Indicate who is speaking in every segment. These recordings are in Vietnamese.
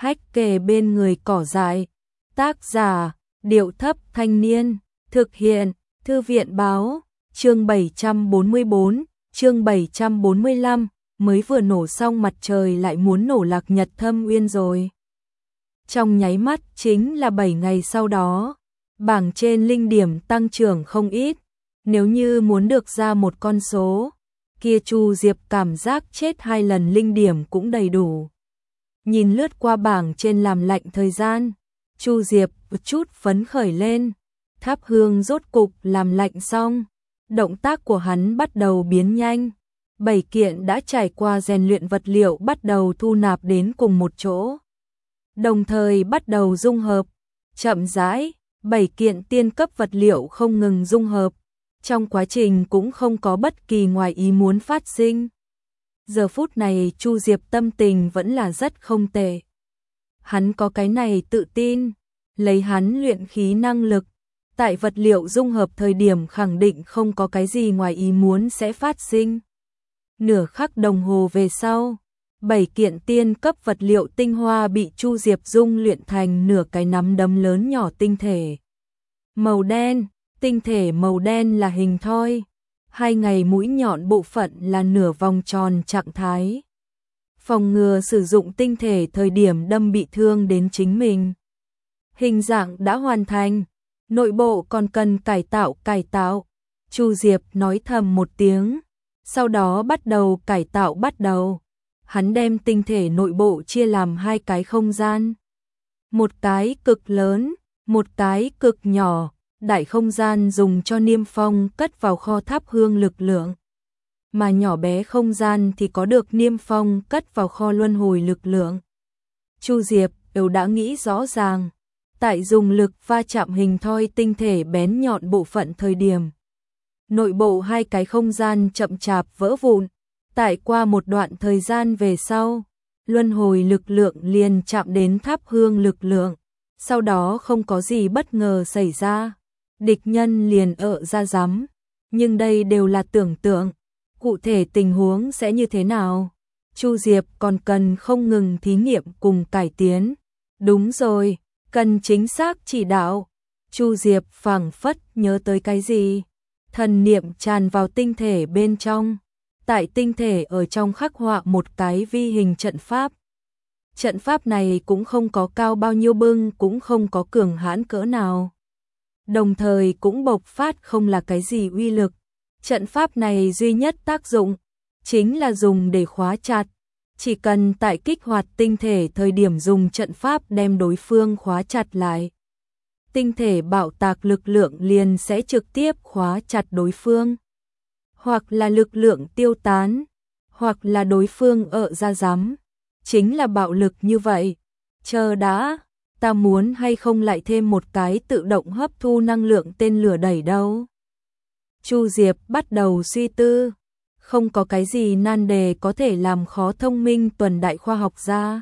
Speaker 1: hách kề bên người cỏ dại. Tác giả, Điệu Thấp Thanh Niên. Thực hiện, Thư viện Báo. Chương 744, chương 745, mới vừa nổ xong mặt trời lại muốn nổ Lạc Nhật Thâm Uyên rồi. Trong nháy mắt chính là 7 ngày sau đó, bảng trên linh điểm tăng trưởng không ít. Nếu như muốn được ra một con số, kia Chu Diệp cảm giác chết 2 lần linh điểm cũng đầy đủ. Nhìn lướt qua bảng trên làm lạnh thời gian, Chu Diệp một chút phấn khởi lên. Tháp hương rốt cục làm lạnh xong, động tác của hắn bắt đầu biến nhanh. 7 kiện đã trải qua rèn luyện vật liệu bắt đầu thu nạp đến cùng một chỗ, đồng thời bắt đầu dung hợp. Chậm rãi, 7 kiện tiên cấp vật liệu không ngừng dung hợp, trong quá trình cũng không có bất kỳ ngoài ý muốn phát sinh. Giờ phút này Chu Diệp tâm tình vẫn là rất không tệ. Hắn có cái này tự tin, lấy hắn luyện khí năng lực, tại vật liệu dung hợp thời điểm khẳng định không có cái gì ngoài ý muốn sẽ phát sinh. Nửa khắc đồng hồ về sau, 7 kiện tiên cấp vật liệu tinh hoa bị Chu Diệp dung luyện thành nửa cái nắm đấm lớn nhỏ tinh thể màu đen. Tinh thể màu đen là hình thoi, 2 ngày mũi nhọn bộ phận là nửa vòng tròn trạng thái, phòng ngừa sử dụng tinh thể thời điểm đâm bị thương đến chính mình. Hình dạng đã hoàn thành, nội bộ còn cần cải tạo. Chu Diệp nói thầm một tiếng, sau đó bắt đầu cải tạo. Hắn đem tinh thể nội bộ chia làm 2 cái không gian, một cái cực lớn, một cái cực nhỏ. Đại không gian dùng cho Niêm Phong cất vào kho tháp hương lực lượng, mà nhỏ bé không gian thì có được Niêm Phong cất vào kho luân hồi lực lượng. Chu Diệp đều đã nghĩ rõ ràng, tại dùng lực va chạm hình thoi tinh thể bén nhọn bộ phận thời điểm, nội bộ 2 cái không gian chậm chạp vỡ vụn. Tại qua một đoạn thời gian về sau, luân hồi lực lượng liền chạm đến tháp hương lực lượng, sau đó không có gì bất ngờ xảy ra. Địch nhân liền ra rắm, nhưng đây đều là tưởng tượng, cụ thể tình huống sẽ như thế nào, Chu Diệp còn cần không ngừng thí nghiệm cùng cải tiến. Đúng rồi, cần chính xác chỉ đạo. Chu Diệp phảng phất nhớ tới cái gì, thần niệm tràn vào tinh thể bên trong, tại tinh thể ở trong khắc họa một cái vi hình trận pháp. Trận pháp này cũng không có cao bao nhiêu bưng, cũng không có cường hãn cỡ nào, đồng thời cũng bộc phát không là cái gì uy lực. Trận pháp này duy nhất tác dụng chính là dùng để khóa chặt, chỉ cần tại kích hoạt tinh thể thời điểm dùng trận pháp đem đối phương khóa chặt lại, tinh thể bạo tạc lực lượng liền sẽ trực tiếp khóa chặt đối phương, hoặc là lực lượng tiêu tán, hoặc là đối phương ra rắm. Chính là bạo lực như vậy. Chờ đã, ta muốn hay không lại thêm một cái tự động hấp thu năng lượng tên lửa đẩy đâu. Chu Diệp bắt đầu suy tư, không có cái gì nan đề có thể làm khó thông minh tuần đại khoa học gia.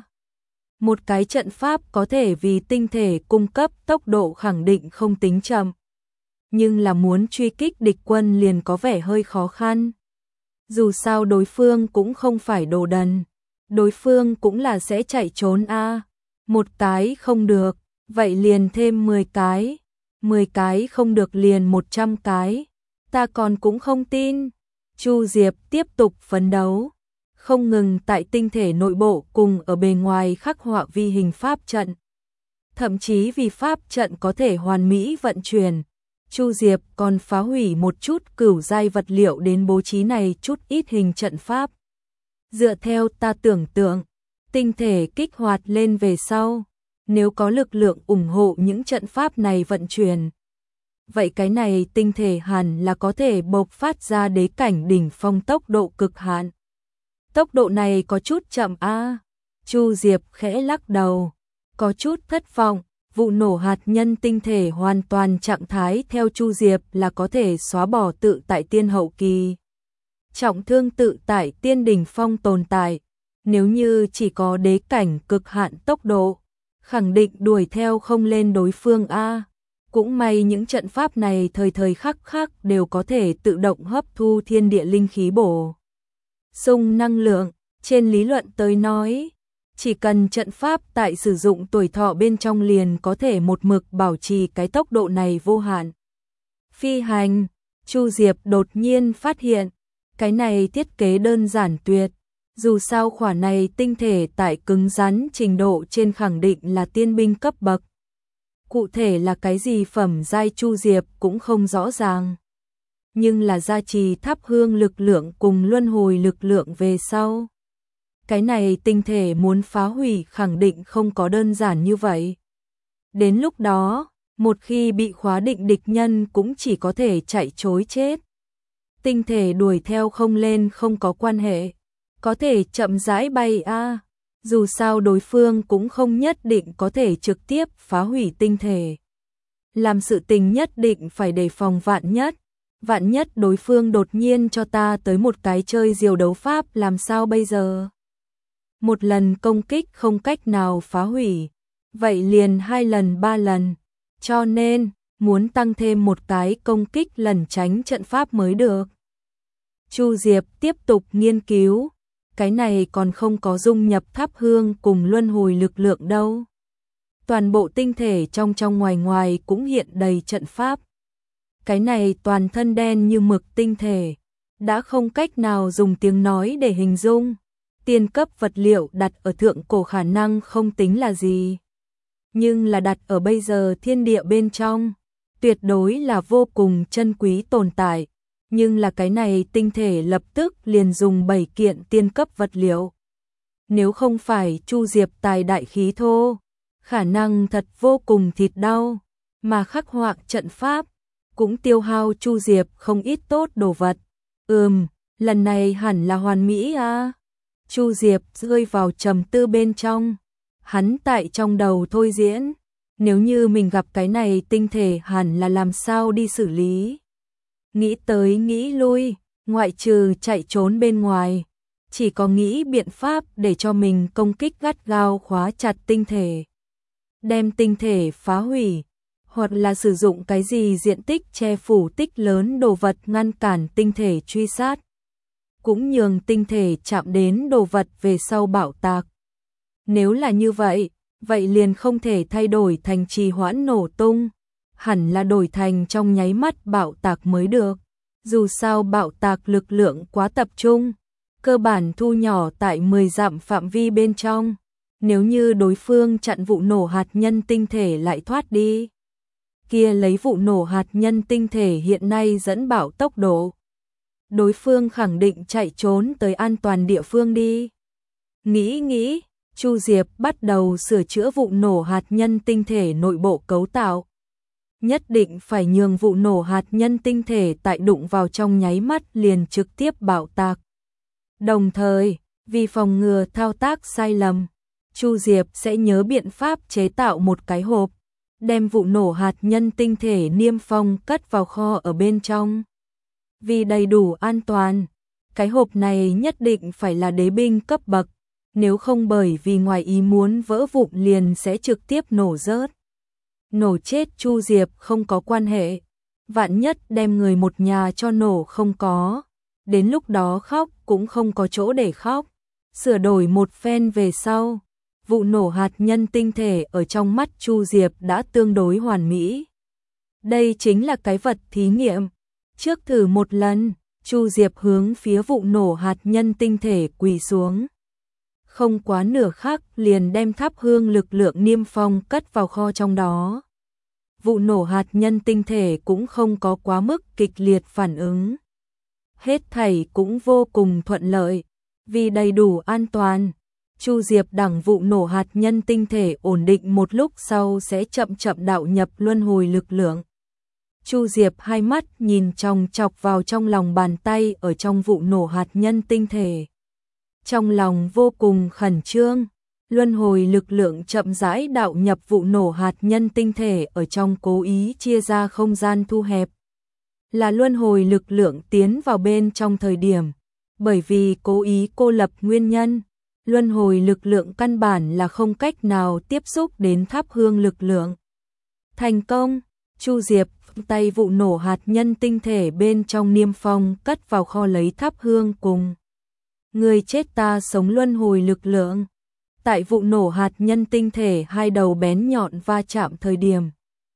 Speaker 1: Một cái trận pháp có thể vì tinh thể cung cấp tốc độ khẳng định không tính chậm, nhưng là muốn truy kích địch quân liền có vẻ hơi khó khăn. Dù sao đối phương cũng không phải đồ đần, đối phương cũng là sẽ chạy trốn a. Một cái không được, vậy liền thêm 10 cái, 10 cái không được liền 100 cái, ta còn cũng không tin. Chu Diệp tiếp tục phấn đấu, không ngừng tại tinh thể nội bộ cùng ở bề ngoài khắc họa vi hình pháp trận. Thậm chí vì pháp trận có thể hoàn mỹ vận chuyển, Chu Diệp còn phá hủy một chút cửu giai vật liệu đến bố trí này chút ít hình trận pháp. Dựa theo ta tưởng tượng, tinh thể kích hoạt lên về sau, nếu có lực lượng ủng hộ những trận pháp này vận chuyển, vậy cái này tinh thể hẳn là có thể bộc phát ra đế cảnh đỉnh phong tốc độ cực hạn. Tốc độ này có chút chậm a. Chu Diệp khẽ lắc đầu, có chút thất vọng. Vụ nổ hạt nhân tinh thể hoàn toàn trạng thái theo Chu Diệp là có thể xóa bỏ tự tại tiên hậu kỳ, trọng thương tự tại tiên đỉnh phong tồn tại. Nếu như chỉ có đế cảnh cực hạn tốc độ, khẳng định đuổi theo không lên đối phương a. Cũng may những trận pháp này thời thời khắc khắc đều có thể tự động hấp thu thiên địa linh khí bổ sung năng lượng. Trên lý luận tới nói, Chỉ cần trận pháp tại sử dụng tuổi thọ bên trong liền có thể một mực bảo trì cái tốc độ này vô hạn. Phi hành, Chu Diệp đột nhiên phát hiện, cái này thiết kế đơn giản tuyệt. Dù sao khỏa này tinh thể tại cứng rắn trình độ trên khẳng định là tiên binh cấp bậc. Cụ thể là cái gì phẩm giai Chu Diệp cũng không rõ ràng. Nhưng là gia trì thắp hương lực lượng cùng luân hồi lực lượng về sau. Cái này tinh thể muốn phá hủy khẳng định không có đơn giản như vậy. Đến lúc đó, một khi bị khóa định địch nhân cũng chỉ có thể chạy trối chết. Tinh thể đuổi theo không lên không có quan hệ, có thể chậm rãi bay a. Dù sao đối phương cũng không nhất định có thể trực tiếp phá hủy tinh thể. Làm sự tình nhất định phải đề phòng vạn nhất. Vạn nhất đối phương đột nhiên cho ta tới một cái chơi diều đấu pháp làm sao bây giờ? Một lần công kích không cách nào phá hủy, vậy liền 2 lần 3 lần. Cho nên, muốn tăng thêm một cái công kích lần tránh trận pháp mới được. Chu Diệp tiếp tục nghiên cứu, cái này còn không có dung nhập thắp hương cùng luân hồi lực lượng đâu. Toàn bộ tinh thể trong ngoài ngoài cũng hiện đầy trận pháp. Cái này toàn thân đen như mực tinh thể, đã không cách nào dùng tiếng nói để hình dung. Tiên cấp vật liệu đặt ở thượng cổ khả năng không tính là gì. Nhưng là đặt ở bây giờ thiên địa bên trong, tuyệt đối là vô cùng chân quý tồn tại. Nhưng là cái này tinh thể lập tức liền dùng 7 kiện tiên cấp vật liệu. Nếu không phải Chu Diệp tài đại khí thô, khả năng thật vô cùng thịt đau, mà khắc họa trận pháp, cũng tiêu hao Chu Diệp không ít tốt đồ vật. Lần này hẳn là hoàn mỹ à. Chu Diệp rơi vào trầm tư bên trong, hắn tại trong đầu thôi diễn, nếu như mình gặp cái này tinh thể hẳn là làm sao đi xử lý. Nghĩ tới nghĩ lui, ngoại trừ chạy trốn bên ngoài, chỉ có nghĩ biện pháp để cho mình công kích gắt gao khóa chặt tinh thể. Đem tinh thể phá hủy, hoặc là sử dụng cái gì diện tích che phủ tích lớn đồ vật ngăn cản tinh thể truy sát. Cũng nhường tinh thể chạm đến đồ vật về sau bạo tạc. Nếu là như vậy, vậy liền không thể thay đổi thành trì hoãn nổ tung, hẳn là đổi thành trong nháy mắt bạo tạc mới được. Dù sao bạo tạc lực lượng quá tập trung, cơ bản thu nhỏ tại 10 dặm phạm vi bên trong. Nếu như đối phương chặn vụ nổ hạt nhân tinh thể lại thoát đi, kia lấy vụ nổ hạt nhân tinh thể hiện nay dẫn bạo tốc độ, đối phương khẳng định chạy trốn tới an toàn địa phương đi. Nghĩ, Chu Diệp bắt đầu sửa chữa vụ nổ hạt nhân tinh thể nội bộ cấu tạo. Nhất định phải nhường vụ nổ hạt nhân tinh thể tại đụng vào trong nháy mắt liền trực tiếp bạo tạc. Đồng thời, vì phòng ngừa thao tác sai lầm, Chu Diệp sẽ nhớ biện pháp chế tạo một cái hộp, đem vụ nổ hạt nhân tinh thể niêm phong cất vào kho ở bên trong. Vì đầy đủ an toàn, cái hộp này nhất định phải là đế binh cấp bậc, nếu không bởi vì ngoài ý muốn vỡ vụn liền sẽ trực tiếp nổ rớt. Nổ chết Chu Diệp không có quan hệ, vạn nhất đem người một nhà cho nổ không có, đến lúc đó khóc cũng không có chỗ để khóc. Sửa đổi một phen về sau, vụ nổ hạt nhân tinh thể ở trong mắt Chu Diệp đã tương đối hoàn mỹ. Đây chính là cái vật thí nghiệm. Trước thử một lần, Chu Diệp hướng phía vụ nổ hạt nhân tinh thể quỳ xuống. Không quá nửa khắc liền đem thắp hương lực lượng niêm phong cất vào kho trong đó. Vụ nổ hạt nhân tinh thể cũng không có quá mức kịch liệt phản ứng. Hết thảy cũng vô cùng thuận lợi. Vì đầy đủ an toàn, Chu Diệp đẳng vụ nổ hạt nhân tinh thể ổn định một lúc sau sẽ chậm chậm đạo nhập luân hồi lực lượng. Chu Diệp hai mắt nhìn chòng chọc vào trong lòng bàn tay ở trong vụ nổ hạt nhân tinh thể. Trong lòng vô cùng khẩn trương, luân hồi lực lượng chậm rãi đạo nhập vụ nổ hạt nhân tinh thể ở trong, cố ý chia ra không gian thu hẹp. Là luân hồi lực lượng tiến vào bên trong thời điểm, bởi vì cố ý cô lập nguyên nhân, luân hồi lực lượng căn bản là không cách nào tiếp xúc đến thắp hương lực lượng. Thành công, Chu Diệp tay vụ nổ hạt nhân tinh thể bên trong niêm phong cất vào kho lấy thắp hương cùng. Người chết ta sống luân hồi lực lượng. Tại vụ nổ hạt nhân tinh thể hai đầu bén nhọn va chạm thời điểm,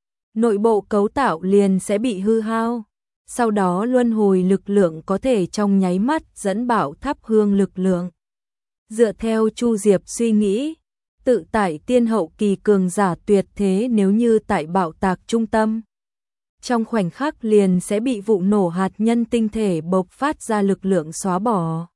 Speaker 1: nội bộ cấu tạo liền sẽ bị hư hao. Sau đó luân hồi lực lượng có thể trong nháy mắt dẫn bạo thắp hương lực lượng. Dựa theo Chu Diệp suy nghĩ, tự tại tiên hậu kỳ cường giả tuyệt thế nếu như tại bạo tạc trung tâm, trong khoảnh khắc liền sẽ bị vụ nổ hạt nhân tinh thể bộc phát ra lực lượng xóa bỏ.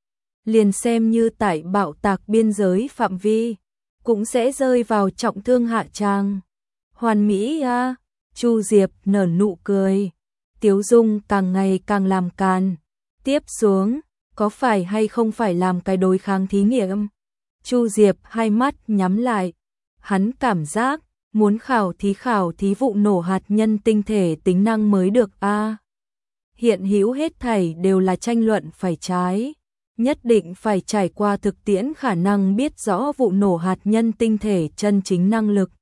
Speaker 1: Liền xem như tại bạo tạc biên giới phạm vi, cũng sẽ rơi vào trọng thương hạ tràng. Hoàn mỹ a, Chu Diệp nở nụ cười, tiếu dung càng ngày càng làm càn. Tiếp xuống, có phải hay không phải làm cái đối kháng thí nghiệm? Chu Diệp hai mắt nhắm lại, hắn cảm giác muốn khảo thí vụ nổ hạt nhân tinh thể tính năng mới được a. Hiện hữu hết thảy đều là tranh luận phải trái, nhất định phải trải qua thực tiễn khả năng biết rõ vụ nổ hạt nhân tinh thể chân chính năng lực.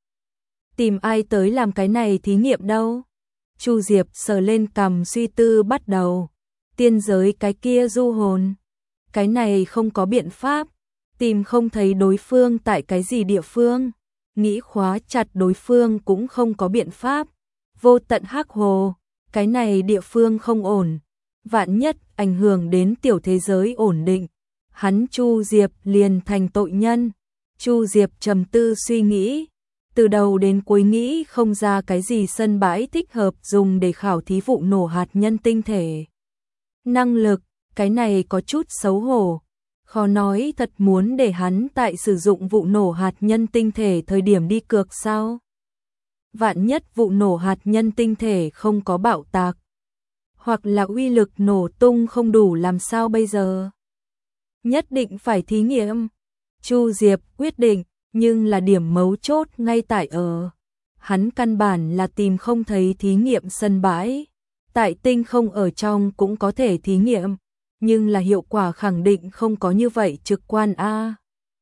Speaker 1: Tìm ai tới làm cái này thí nghiệm đâu? Chu Diệp sờ lên cằm suy tư bắt đầu. Tiên giới cái kia du hồn, cái này không có biện pháp, tìm không thấy đối phương tại cái gì địa phương, nghĩ khóa chặt đối phương cũng không có biện pháp. Vô tận hắc hồ, cái này địa phương không ổn, vạn nhất ảnh hưởng đến tiểu thế giới ổn định, hắn Chu Diệp liền thành tội nhân. Chu Diệp trầm tư suy nghĩ, từ đầu đến cuối nghĩ không ra cái gì sân bãi thích hợp dùng để khảo thí vụ nổ hạt nhân tinh thể. Năng lực, cái này có chút xấu hổ, khó nói thật muốn để hắn tại sử dụng vụ nổ hạt nhân tinh thể thời điểm đi cược sao? Vạn nhất vụ nổ hạt nhân tinh thể không có bạo tạc, hoặc là uy lực nổ tung không đủ làm sao bây giờ? Nhất định phải thí nghiệm. Chu Diệp quyết định, nhưng là điểm mấu chốt ngay tại ở. Hắn căn bản là tìm không thấy thí nghiệm sân bãi. Tại tinh không ở trong cũng có thể thí nghiệm, nhưng là hiệu quả khẳng định không có như vậy trực quan a.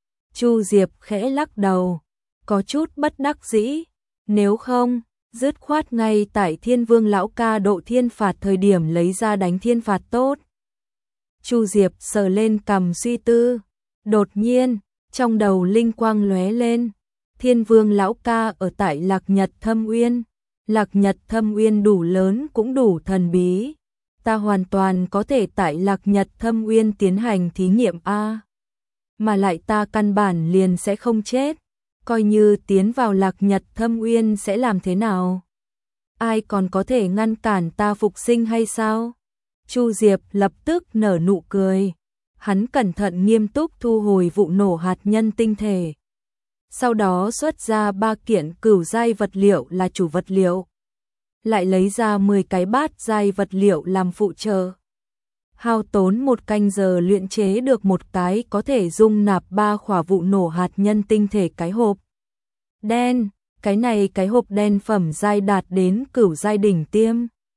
Speaker 1: Chu Diệp khẽ lắc đầu, có chút bất đắc dĩ, nếu không, dứt khoát ngay tại Thiên Vương lão ca độ thiên phạt thời điểm lấy ra đánh thiên phạt tốt. Chu Diệp sờ lên cằm suy tư, đột nhiên, trong đầu linh quang lóe lên, Thiên Vương lão ca ở tại Lạc Nhật Thâm Uyên. Lạc Nhật Thâm Uyên đủ lớn cũng đủ thần bí, ta hoàn toàn có thể tại Lạc Nhật Thâm Uyên tiến hành thí nghiệm a. Mà lại ta căn bản liền sẽ không chết, coi như tiến vào Lạc Nhật Thâm Uyên sẽ làm thế nào? Ai còn có thể ngăn cản ta phục sinh hay sao? Chu Diệp lập tức nở nụ cười, hắn cẩn thận nghiêm túc thu hồi vụ nổ hạt nhân tinh thể. Sau đó xuất ra 3 kiện cửu giai vật liệu là chủ vật liệu, lại lấy ra 10 cái bát giai vật liệu làm phụ trợ. Hao tốn 1 canh giờ luyện chế được một cái có thể dung nạp 3 khỏa vụ nổ hạt nhân tinh thể cái hộp đen. Cái này cái hộp đen phẩm giai đạt đến cửu giai đỉnh tiêm,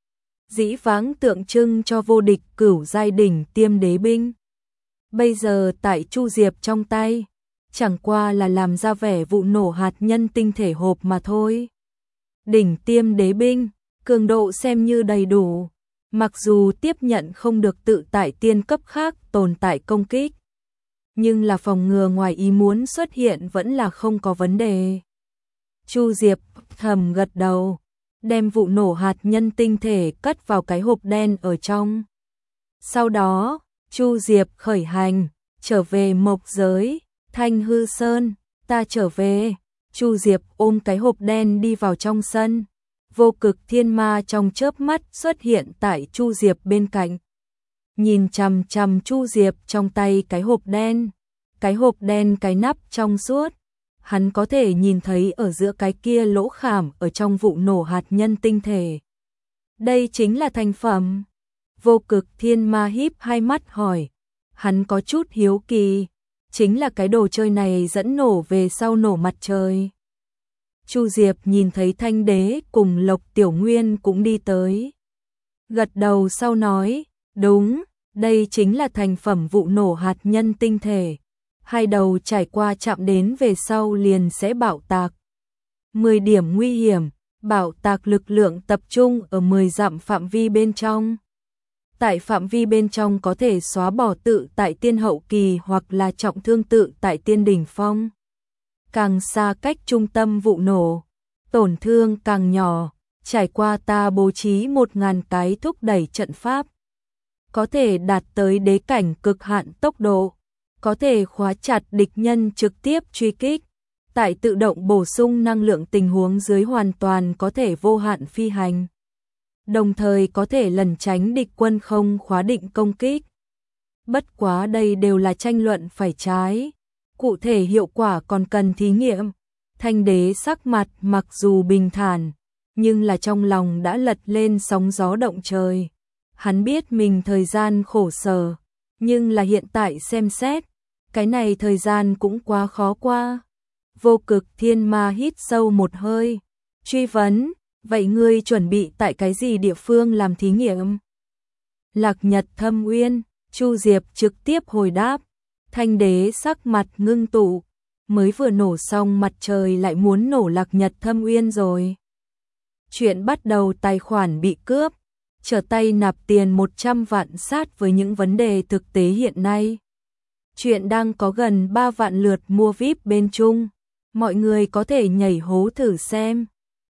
Speaker 1: dĩ vãng tượng trưng cho vô địch cửu giai đỉnh tiêm đế binh. Bây giờ tại Chu Diệp trong tay, chẳng qua là làm ra vẻ vụ nổ hạt nhân tinh thể hộp mà thôi. Đỉnh tiêm đế binh, cường độ xem như đầy đủ, mặc dù tiếp nhận không được tự tại tiên cấp khác tồn tại công kích, nhưng là phòng ngừa ngoài ý muốn xuất hiện vẫn là không có vấn đề. Chu Diệp thầm gật đầu, đem vụ nổ hạt nhân tinh thể cất vào cái hộp đen ở trong. Sau đó, Chu Diệp khởi hành, trở về mộc giới. Thanh Hư Sơn, ta trở về. Chu Diệp ôm cái hộp đen đi vào trong sân. Vô Cực Thiên Ma trong chớp mắt xuất hiện tại Chu Diệp bên cạnh. Nhìn chằm chằm Chu Diệp trong tay cái hộp đen. Cái hộp đen cái nắp trong suốt. Hắn có thể nhìn thấy ở giữa cái kia lỗ khảm ở trong vụ nổ hạt nhân tinh thể. Đây chính là thành phẩm. Vô Cực Thiên Ma híp hai mắt hỏi. Hắn có chút hiếu kỳ. Chính là cái đồ chơi này dẫn nổ về sau nổ mặt trời. Chu Diệp nhìn thấy Thanh Đế cùng Lộc Tiểu Nguyên cũng đi tới. Gật đầu sau nói, đúng, đây chính là thành phẩm vụ nổ hạt nhân tinh thể. Hai đầu trải qua chạm đến về sau liền sẽ bạo tạc. 10 điểm nguy hiểm, bạo tạc lực lượng tập trung ở 10 dặm phạm vi bên trong. Tại phạm vi bên trong có thể xóa bỏ tự tại tiên hậu kỳ hoặc là trọng thương tự tại tiên đỉnh phong. Càng xa cách trung tâm vụ nổ, tổn thương càng nhỏ, trải qua ta bố trí 1000 cái thúc đẩy trận pháp. Có thể đạt tới đế cảnh cực hạn tốc độ, có thể khóa chặt địch nhân trực tiếp truy kích. Tại tự động bổ sung năng lượng tình huống dưới hoàn toàn có thể vô hạn phi hành. Đồng thời có thể lẩn tránh địch quân không khóa định công kích. Bất quá đây đều là tranh luận phải trái. Cụ thể hiệu quả còn cần thí nghiệm. Thanh đế sắc mặt mặc dù bình thản, nhưng là trong lòng đã lật lên sóng gió động trời. Hắn biết mình thời gian khổ sở, nhưng là hiện tại xem xét, cái này thời gian cũng quá khó qua. Vô Cực Thiên Ma hít sâu một hơi, truy vấn, vậy ngươi chuẩn bị tại cái gì địa phương làm thí nghiệm? Lạc Nhật Thâm Uyên, Chu Diệp trực tiếp hồi đáp. Thanh đế sắc mặt ngưng tụ, mới vừa nổ xong mặt trời lại muốn nổ Lạc Nhật Thâm Uyên rồi. Chuyện bắt đầu tài khoản bị cướp, trở tay nạp tiền 100 vạn sát với những vấn đề thực tế hiện nay. Chuyện đang có gần 3 vạn lượt mua VIP bên Trung, mọi người có thể nhảy hố thử xem.